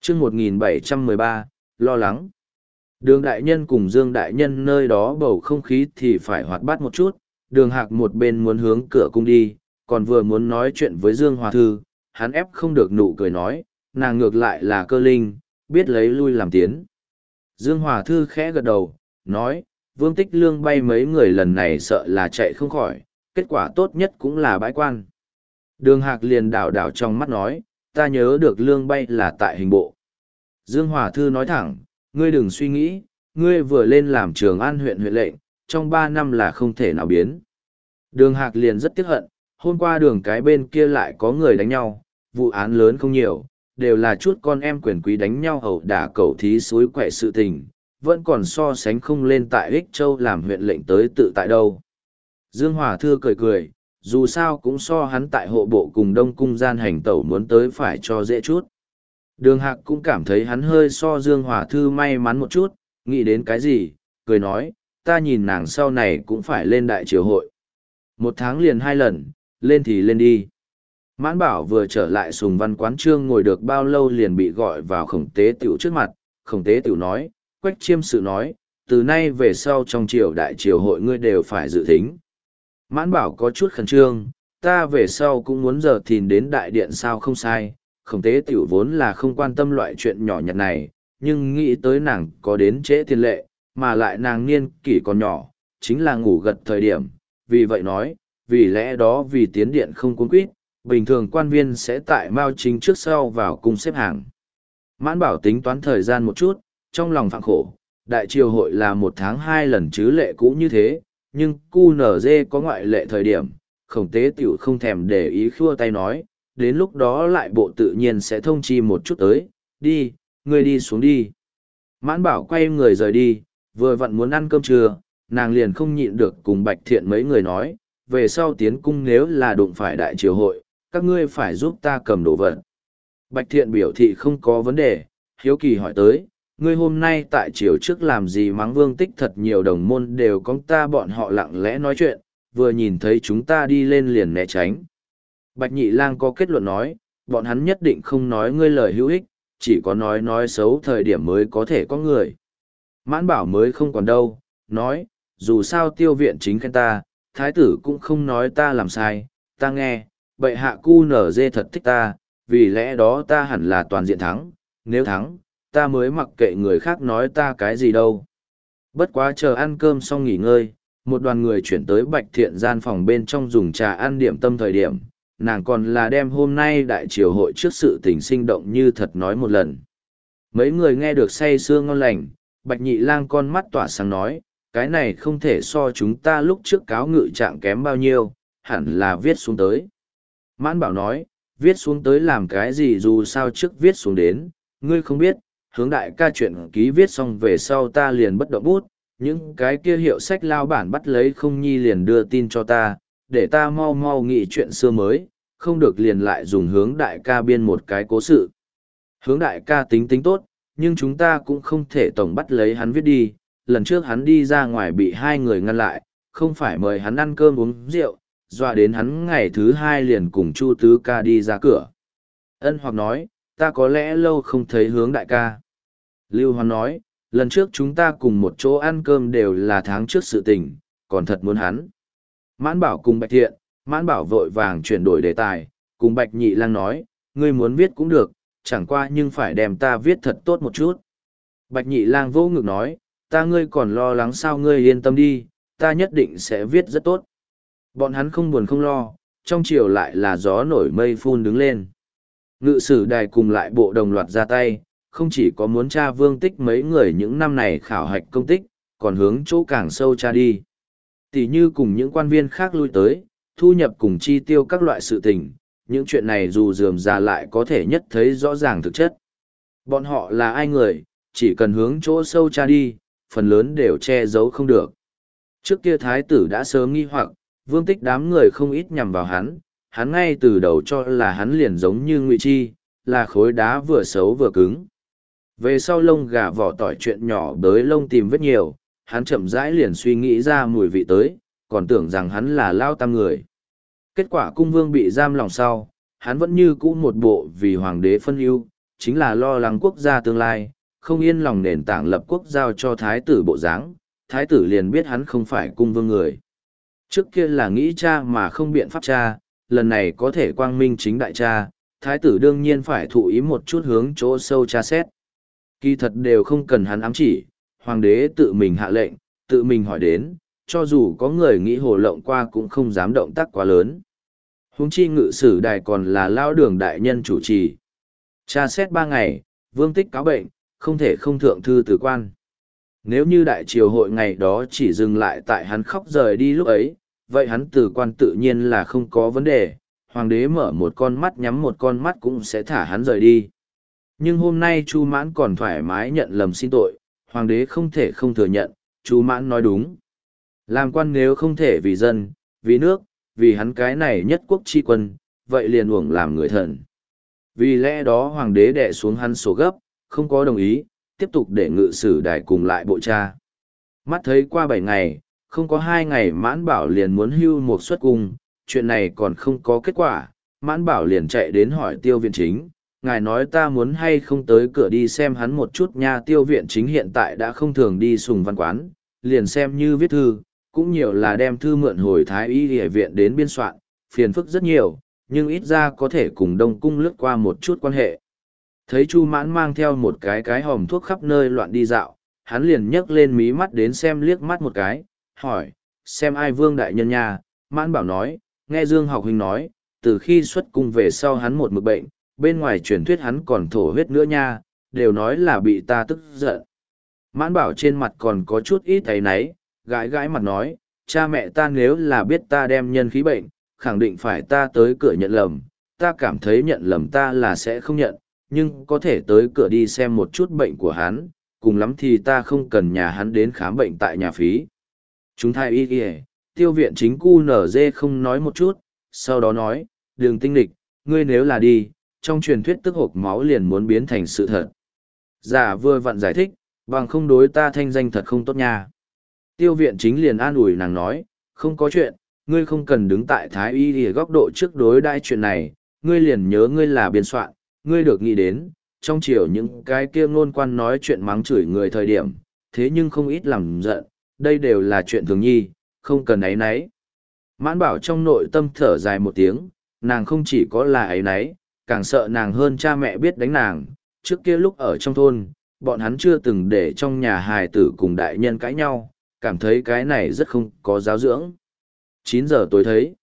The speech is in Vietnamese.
chương 1713, lo lắng. Đường đại nhân cùng Dương đại nhân nơi đó bầu không khí thì phải hoạt bát một chút, đường hạc một bên muốn hướng cửa cung đi, còn vừa muốn nói chuyện với Dương Hòa Thư, hắn ép không được nụ cười nói, nàng ngược lại là cơ linh, biết lấy lui làm tiến. Dương Hòa Thư khẽ gật đầu, nói, Vương Tích Lương bay mấy người lần này sợ là chạy không khỏi, kết quả tốt nhất cũng là bãi quan. Đường hạc liền đảo đảo trong mắt nói, ta nhớ được Lương bay là tại hình bộ. Dương Hòa Thư nói thẳng, ngươi đừng suy nghĩ, ngươi vừa lên làm Trường An huyện huyện lệnh, trong 3 năm là không thể nào biến. Đường hạc liền rất tiếc hận, hôm qua đường cái bên kia lại có người đánh nhau, vụ án lớn không nhiều, đều là chút con em quyền quý đánh nhau ẩu đả cẩu thí suối quậy sự tình, vẫn còn so sánh không lên tại Ích Châu làm huyện lệnh tới tự tại đâu. Dương Hòa Thư cười cười, dù sao cũng so hắn tại hộ bộ cùng Đông Cung gian hành tẩu muốn tới phải cho dễ chút. Đường Hạc cũng cảm thấy hắn hơi so Dương Hòa Thư may mắn một chút, nghĩ đến cái gì, cười nói, ta nhìn nàng sau này cũng phải lên đại triều hội. 1 tháng liền 2 lần, lên thì lên đi. Mãn Bảo vừa trở lại Sùng Văn Quán Trương ngồi được bao lâu liền bị gọi vào Khổng Tế Tiểu trước mặt, Khổng Tế Tiểu nói, Quách Chiêm Sự nói, từ nay về sau trong triều đại triều hội ngươi đều phải dự thính. Mãn Bảo có chút khẩn trương, ta về sau cũng muốn giờ thìn đến đại điện sao không sai, Khổng Tế Tiểu vốn là không quan tâm loại chuyện nhỏ nhặt này, nhưng nghĩ tới nàng có đến trễ tiền lệ, mà lại nàng niên kỷ còn nhỏ, chính là ngủ gật thời điểm, vì vậy nói, vì lẽ đó vì tiến điện không cuốn quýt, bình thường quan viên sẽ tại Mao Chính trước sau vào cung xếp hàng. Mãn Bảo tính toán thời gian một chút, trong lòng phạng khổ, đại triều hội là 1 tháng 2 lần chứ lệ cũ như thế, nhưng QNZ có ngoại lệ thời điểm, Khổng Tế Tiểu không thèm để ý khua tay nói, đến lúc đó lại bộ tự nhiên sẽ thông chi một chút tới, đi, ngươi đi xuống đi. Mãn Bảo quay người rời đi, vừa vặn muốn ăn cơm trưa, nàng liền không nhịn được cùng Bạch Thiện mấy người nói, về sau tiến cung nếu là đụng phải đại triều hội, các ngươi phải giúp ta cầm đồ vật. Bạch Thiện biểu thị không có vấn đề, hiếu kỳ hỏi tới, ngươi hôm nay tại triều trước làm gì mắng Vương Tích thật nhiều đồng môn đều có ta bọn họ lặng lẽ nói chuyện, vừa nhìn thấy chúng ta đi lên liền né tránh. Bạch Nhị Lang có kết luận nói, bọn hắn nhất định không nói ngươi lời hữu ích, chỉ có nói xấu thời điểm mới có thể có người. Mãn Bảo mới không còn đâu, nói, dù sao tiêu viện chính khen ta, thái tử cũng không nói ta làm sai, ta nghe, bệ hạ cu nở dê thật thích ta, vì lẽ đó ta hẳn là toàn diện thắng, nếu thắng, ta mới mặc kệ người khác nói ta cái gì đâu. Bất quá chờ ăn cơm xong nghỉ ngơi, một đoàn người chuyển tới Bạch Thiện gian phòng bên trong dùng trà ăn điểm tâm thời điểm, nàng còn là đem hôm nay đại triều hội trước sự tình sinh động như thật nói một lần. Mấy người nghe được say sưa ngon lành, Bạch Nhị Lang con mắt tỏa sáng nói, cái này không thể so chúng ta lúc trước cáo ngự trạng kém bao nhiêu, hẳn là viết xuống tới. Mãn Bảo nói, viết xuống tới làm cái gì dù sao trước viết xuống đến, ngươi không biết, hướng đại ca chuyện ký viết xong về sau ta liền bất động bút, những cái kia hiệu sách lao bản bắt lấy không nhi liền đưa tin cho ta, để ta mau mau nghĩ chuyện xưa mới, không được liền lại dùng hướng đại ca biên một cái cố sự. Hướng đại ca tính tính tốt, nhưng chúng ta cũng không thể tổng bắt lấy hắn viết đi, lần trước hắn đi ra ngoài bị 2 người ngăn lại, không phải mời hắn ăn cơm uống rượu, dọa đến hắn ngày thứ 2 liền cùng Chu Tứ ca đi ra cửa. Ân Hoặc nói, ta có lẽ lâu không thấy hướng đại ca. Lưu Hoan nói, lần trước chúng ta cùng một chỗ ăn cơm đều là tháng trước sự tình, còn thật muốn hắn. Mãn Bảo cùng Bạch Thiện, Mãn Bảo vội vàng chuyển đổi đề tài, cùng Bạch Nhị Lang nói, ngươi muốn viết cũng được, chẳng qua nhưng phải đem ta viết thật tốt một chút. Bạch Nhị Lang vô ngực nói, ta ngươi còn lo lắng sao, ngươi yên tâm đi, ta nhất định sẽ viết rất tốt. Bọn hắn không buồn không lo, trong chiều lại là gió nổi mây phun đứng lên. Ngự sử đài cùng lại bộ đồng loạt ra tay, không chỉ có muốn tra Vương Tích mấy người những năm này khảo hạch công tích, còn hướng chỗ càng sâu tra đi. Tỷ như cùng những quan viên khác lui tới, thu nhập cùng chi tiêu các loại sự tình, những chuyện này dù rườm rà lại có thể nhất thấy rõ ràng thực chất. Bọn họ là ai người, chỉ cần hướng chỗ sâu tra đi, phần lớn đều che giấu không được. Trước kia thái tử đã sớm nghi hoặc, Vương Tích đám người không ít nhằm vào hắn ngay từ đầu cho là hắn liền giống như Ngụy Chi, là khối đá vừa xấu vừa cứng. Về sau lông gà vỏ tỏi chuyện nhỏ bới lông tìm vết nhiều, hắn chậm rãi liền suy nghĩ ra mùi vị tới, còn tưởng rằng hắn là Lao Tam người. Kết quả cung vương bị giam lòng sau, hắn vẫn như cũ một bộ vì hoàng đế phân ưu, chính là lo lắng quốc gia tương lai, không yên lòng nền tảng lập quốc giao cho thái tử bộ dáng, thái tử liền biết hắn không phải cung vương người. Trước kia là nghĩ cha mà không biện pháp cha, lần này có thể quang minh chính đại cha, thái tử đương nhiên phải thụ ý một chút hướng chỗ sâu tra xét. Kỳ thật đều không cần hắn ám chỉ, hoàng đế tự mình hạ lệnh, tự mình hỏi đến, cho dù có người nghĩ hồ lộng qua cũng không dám động tác quá lớn. Huống chi ngự sử đài còn là lao đường đại nhân chủ trì. Tra xét 3 ngày, vương tích cáo bệnh, không thể không thượng thư từ quan. Nếu như đại triều hội ngày đó chỉ dừng lại tại hắn khóc rời đi lúc ấy, vậy hắn từ quan tự nhiên là không có vấn đề, hoàng đế mở một con mắt nhắm một con mắt cũng sẽ thả hắn rời đi. Nhưng hôm nay Chu Mãn còn thoải mái nhận lầm xin tội, hoàng đế không thể không thừa nhận, Chu Mãn nói đúng. Làm quan nếu không thể vì dân, vì nước, vì hắn cái này nhất quốc chi quân, vậy liền uổng làm người thần. Vì lẽ đó hoàng đế đè xuống hắn số gấp, không có đồng ý, tiếp tục để ngự sử đài cùng lại bộ tra. Mắt thấy qua 7 ngày, không có 2 ngày Mãn Bảo liền muốn hưu một suất cung, chuyện này còn không có kết quả, Mãn Bảo liền chạy đến hỏi Tiêu Viện Chính, ngài nói ta muốn hay không tới cửa đi xem hắn một chút nha. Tiêu Viện Chính hiện tại đã không thường đi Sùng Văn Quán, liền xem như viết thư, cũng nhiều là đem thư mượn hồi Thái Y Y viện đến biên soạn, phiền phức rất nhiều, nhưng ít ra có thể cùng Đông Cung lướt qua một chút quan hệ. Thấy Chu Mãn mang theo một cái hòm thuốc khắp nơi loạn đi dạo, hắn liền nhấc lên mí mắt đến xem liếc mắt một cái, hỏi, xem ai Vương đại nhân nha. Mãn Bảo nói, nghe Dương học huynh nói, từ khi xuất cung về sau hắn một mực bệnh, bên ngoài truyền thuyết hắn còn thổ huyết nữa nha, đều nói là bị ta tức giận. Mãn Bảo trên mặt còn có chút ít áy náy, gãi gãi mặt nói, cha mẹ ta nếu là biết ta đem nhân khí bệnh, khẳng định phải ta tới cửa nhận lầm, ta cảm thấy nhận lầm ta là sẽ không nhận, nhưng có thể tới cửa đi xem một chút bệnh của hắn, cùng lắm thì ta không cần nhà hắn đến khám bệnh tại nhà phí. Chúng Thái Y Y, Tiêu Viện Chính cu nở dê không nói một chút, sau đó nói, Đường Tinh Lịch, ngươi nếu là đi, trong truyền thuyết tức hộc máu liền muốn biến thành sự thật. Giả vừa vặn giải thích, bằng không đối ta thanh danh thật không tốt nha. Tiêu Viện Chính liền an ủi nàng nói, không có chuyện, ngươi không cần đứng tại Thái Y Y góc độ trước đối đãi chuyện này, ngươi liền nhớ ngươi là biên soạn, ngươi được nghĩ đến, trong chiều những cái kia ngôn quan nói chuyện mắng chửi người thời điểm, thế nhưng không ít làm giận, đây đều là chuyện thường nhi, không cần áy náy. Mãn Bảo trong nội tâm thở dài một tiếng, nàng không chỉ có là áy náy, càng sợ nàng hơn cha mẹ biết đánh nàng, trước kia lúc ở trong thôn, bọn hắn chưa từng để trong nhà hài tử cùng đại nhân cãi nhau, cảm thấy cái này rất không có giáo dưỡng. 9 giờ tối thấy,